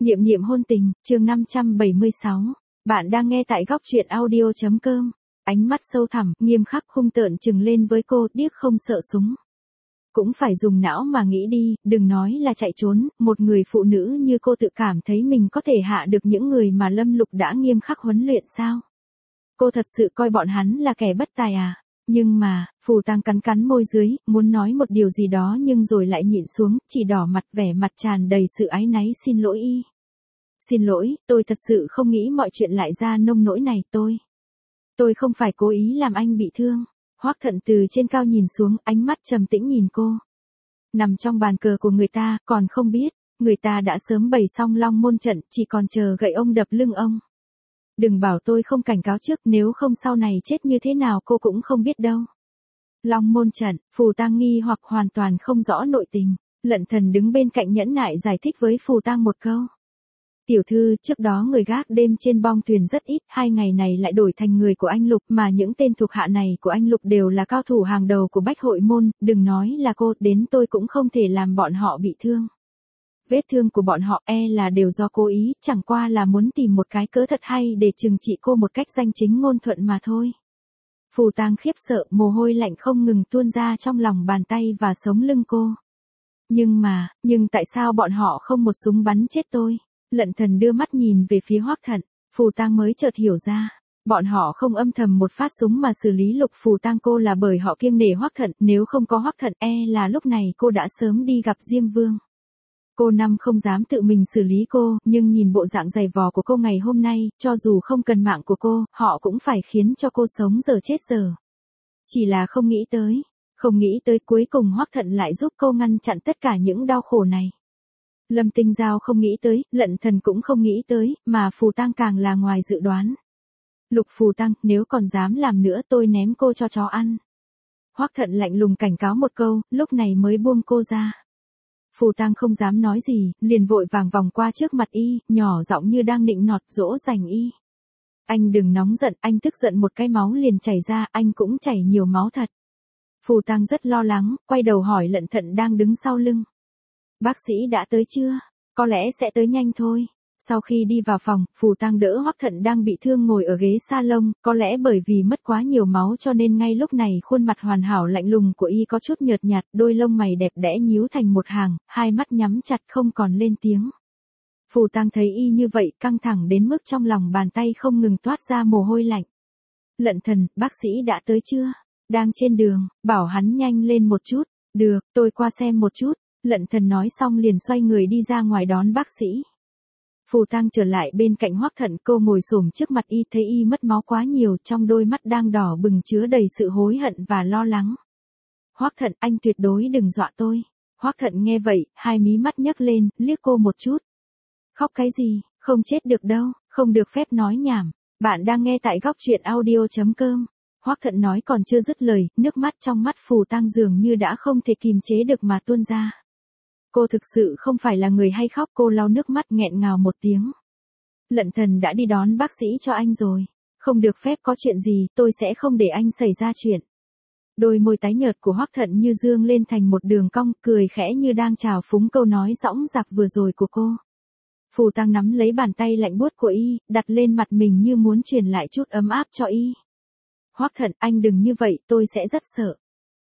Niệm niệm hôn tình, chương 576. Bạn đang nghe tại góc truyện audio.com. Ánh mắt sâu thẳm, nghiêm khắc hung tợn trừng lên với cô, điếc không sợ súng. Cũng phải dùng não mà nghĩ đi, đừng nói là chạy trốn, một người phụ nữ như cô tự cảm thấy mình có thể hạ được những người mà Lâm Lục đã nghiêm khắc huấn luyện sao? Cô thật sự coi bọn hắn là kẻ bất tài à? Nhưng mà, Phù Tăng cắn cắn môi dưới, muốn nói một điều gì đó nhưng rồi lại nhịn xuống, chỉ đỏ mặt vẻ mặt tràn đầy sự áy náy xin lỗi y. Xin lỗi, tôi thật sự không nghĩ mọi chuyện lại ra nông nỗi này Tôi không phải cố ý làm anh bị thương. Hoắc Thận từ trên cao nhìn xuống, ánh mắt trầm tĩnh nhìn cô. Nằm trong bàn cờ của người ta, còn không biết, người ta đã sớm bày xong long môn trận, chỉ còn chờ gậy ông đập lưng ông. Đừng bảo tôi không cảnh cáo trước, nếu không sau này chết như thế nào cô cũng không biết đâu. Long môn trận, Phù Tăng nghi hoặc hoàn toàn không rõ nội tình. Lận Thần đứng bên cạnh nhẫn nại giải thích với Phù Tăng một câu. Tiểu thư, trước đó người gác đêm trên bong thuyền rất ít, 2 ngày này lại đổi thành người của anh Lục, mà những tên thuộc hạ này của anh Lục đều là cao thủ hàng đầu của Bách Hội Môn, đừng nói là cô, đến tôi cũng không thể làm bọn họ bị thương. Vết thương của bọn họ là đều do cố ý, chẳng qua là muốn tìm một cái cớ thật hay để trừng trị cô một cách danh chính ngôn thuận mà thôi. Phù Tăng khiếp sợ, mồ hôi lạnh không ngừng tuôn ra trong lòng bàn tay và sống lưng cô. Nhưng tại sao bọn họ không một súng bắn chết tôi? Lận Thần đưa mắt nhìn về phía Hoắc Thận, Phù Tăng mới chợt hiểu ra, bọn họ không âm thầm một phát súng mà xử lý Lục Phù Tăng cô là bởi họ kiêng nể Hoắc Thận, nếu không có Hoắc Thận là lúc này cô đã sớm đi gặp Diêm Vương. Cô Năm không dám tự mình xử lý cô, nhưng nhìn bộ dạng dày vò của cô ngày hôm nay, cho dù không cần mạng của cô, họ cũng phải khiến cho cô sống giờ chết giờ. Chỉ là không nghĩ tới cuối cùng Hoắc Thận lại giúp cô ngăn chặn tất cả những đau khổ này. Lâm Tinh Giao không nghĩ tới, Lận Thần cũng không nghĩ tới, mà Phù Tăng càng là ngoài dự đoán. Lục Phù Tăng, nếu còn dám làm nữa tôi ném cô cho chó ăn. Hoắc Thận lạnh lùng cảnh cáo một câu, lúc này mới buông cô ra. Phù Tăng không dám nói gì, liền vội vàng vòng qua trước mặt y, nhỏ giọng như đang nịnh nọt dỗ dành y. Anh đừng nóng giận, anh tức giận một cái máu liền chảy ra, anh cũng chảy nhiều máu thật. Phù Tăng rất lo lắng, quay đầu hỏi Lận Thận đang đứng sau lưng. Bác sĩ đã tới chưa? Có lẽ sẽ tới nhanh thôi. Sau khi đi vào phòng, Phù Tăng đỡ Hoắc Thận đang bị thương ngồi ở ghế salon, có lẽ bởi vì mất quá nhiều máu cho nên ngay lúc này khuôn mặt hoàn hảo lạnh lùng của y có chút nhợt nhạt, đôi lông mày đẹp đẽ nhíu thành một hàng, hai mắt nhắm chặt không còn lên tiếng. Phù Tăng thấy y như vậy, căng thẳng đến mức trong lòng bàn tay không ngừng toát ra mồ hôi lạnh. Lận Thần, bác sĩ đã tới chưa? Đang trên đường, bảo hắn nhanh lên một chút. Được, tôi qua xem một chút. Lận Thần nói xong liền xoay người đi ra ngoài đón bác sĩ. Phù Tăng trở lại bên cạnh Hoắc Thận, cô ngồi xổm trước mặt y, thấy y mất máu quá nhiều, trong đôi mắt đang đỏ bừng chứa đầy sự hối hận và lo lắng. Hoắc Thận, anh tuyệt đối đừng dọa tôi. Hoắc Thận nghe vậy, hai mí mắt nhấc lên, liếc cô một chút. Khóc cái gì, không chết được đâu, không được phép nói nhảm. Bạn đang nghe tại góc truyện audio.com. Hoắc Thận nói còn chưa dứt lời, nước mắt trong mắt Phù Tăng dường như đã không thể kìm chế được mà tuôn ra. Cô thực sự không phải là người hay khóc, cô lau nước mắt nghẹn ngào một tiếng. Lận Thần đã đi đón bác sĩ cho anh rồi. Không được phép có chuyện gì, tôi sẽ không để anh xảy ra chuyện. Đôi môi tái nhợt của Hoắc Thận như dương lên thành một đường cong, cười khẽ như đang chào phúng câu nói dõng dạc vừa rồi của cô. Phù Tăng nắm lấy bàn tay lạnh buốt của y, đặt lên mặt mình như muốn truyền lại chút ấm áp cho y. Hoắc Thận, anh đừng như vậy, tôi sẽ rất sợ.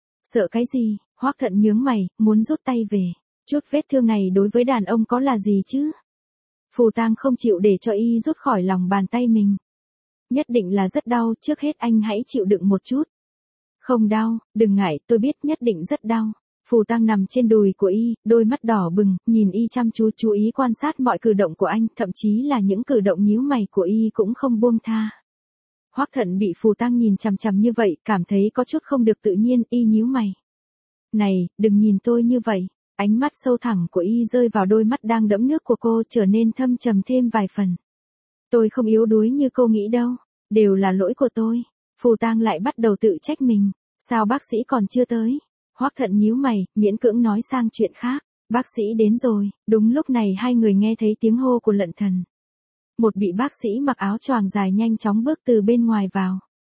Sợ cái gì? Hoắc Thận nhướng mày, muốn rút tay về. Chút vết thương này đối với đàn ông có là gì chứ? Phù Tăng không chịu để cho y rút khỏi lòng bàn tay mình. Nhất định là rất đau, trước hết anh hãy chịu đựng một chút. Không đau, đừng ngại, tôi biết nhất định rất đau. Phù Tăng nằm trên đùi của y, đôi mắt đỏ bừng, nhìn y chăm chú ý quan sát mọi cử động của anh, thậm chí là những cử động nhíu mày của y cũng không buông tha. Hoắc Thận bị Phù Tăng nhìn chằm chằm như vậy, cảm thấy có chút không được tự nhiên, y nhíu mày. Này, đừng nhìn tôi như vậy. Ánh mắt sâu thẳm của y rơi vào đôi mắt đang đẫm nước của cô, trở nên thâm trầm thêm vài phần. Tôi không yếu đuối như cô nghĩ đâu, đều là lỗi của tôi. Phù Tăng lại bắt đầu tự trách mình, sao bác sĩ còn chưa tới? Hoắc Thận nhíu mày, miễn cưỡng nói sang chuyện khác. Bác sĩ đến rồi. Đúng lúc này hai người nghe thấy tiếng hô của Lận Thần. Một vị bác sĩ mặc áo choàng dài nhanh chóng bước từ bên ngoài vào.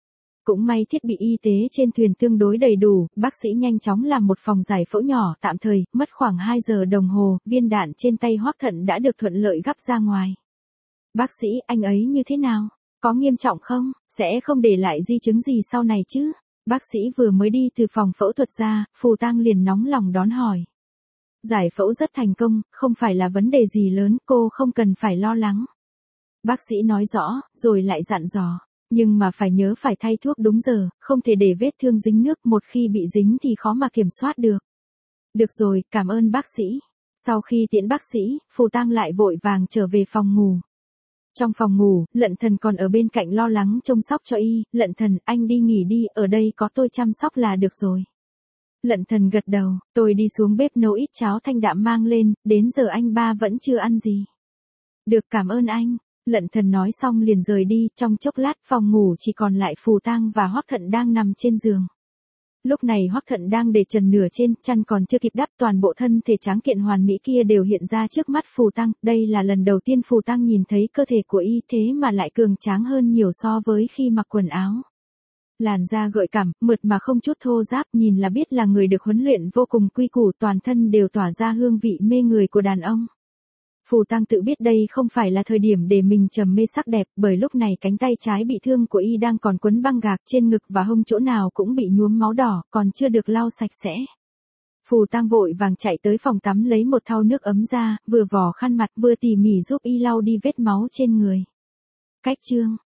Cũng may thiết bị y tế trên thuyền tương đối đầy đủ, bác sĩ nhanh chóng làm một phòng giải phẫu nhỏ tạm thời, mất khoảng 2 giờ đồng hồ, viên đạn trên tay Hoắc Thận đã được thuận lợi gắp ra ngoài. Bác sĩ, anh ấy như thế nào? Có nghiêm trọng không? Sẽ không để lại di chứng gì sau này chứ? Bác sĩ vừa mới đi từ phòng phẫu thuật ra, Phù Tang liền nóng lòng đón hỏi. Giải phẫu rất thành công, không phải là vấn đề gì lớn, cô không cần phải lo lắng. Bác sĩ nói rõ, rồi lại dặn dò. Nhưng mà phải nhớ phải thay thuốc đúng giờ, không thể để vết thương dính nước, một khi bị dính thì khó mà kiểm soát được. Được rồi, cảm ơn bác sĩ. Sau khi tiễn bác sĩ, Phù Tang lại vội vàng trở về phòng ngủ. Trong phòng ngủ, Lận Thần còn ở bên cạnh lo lắng trông sóc cho y. Lận Thần, anh đi nghỉ đi, ở đây có tôi chăm sóc là được rồi. Lận Thần gật đầu, tôi đi xuống bếp nấu ít cháo thanh đạm mang lên, đến giờ anh ba vẫn chưa ăn gì. Được, cảm ơn anh. Lận Thần nói xong liền rời đi, trong chốc lát phòng ngủ chỉ còn lại Phù Tang và Hoắc Thận đang nằm trên giường. Lúc này Hoắc Thận đang để trần nửa trên, chăn còn chưa kịp đắp, toàn bộ thân thể tráng kiện hoàn mỹ kia đều hiện ra trước mắt Phù Tang. Đây là lần đầu tiên Phù Tang nhìn thấy cơ thể của y, thế mà lại cường tráng hơn nhiều so với khi mặc quần áo. Làn da gợi cảm, mượt mà không chút thô ráp, nhìn là biết là người được huấn luyện vô cùng quy củ, toàn thân đều tỏa ra hương vị mê người của đàn ông. Phù Tang tự biết đây không phải là thời điểm để mình trầm mê sắc đẹp, bởi lúc này cánh tay trái bị thương của y đang còn quấn băng gạc, trên ngực và hông chỗ nào cũng bị nhuốm máu đỏ, còn chưa được lau sạch sẽ. Phù Tang vội vàng chạy tới phòng tắm lấy một thau nước ấm ra, vừa vò khăn mặt vừa tỉ mỉ giúp y lau đi vết máu trên người. Cách chương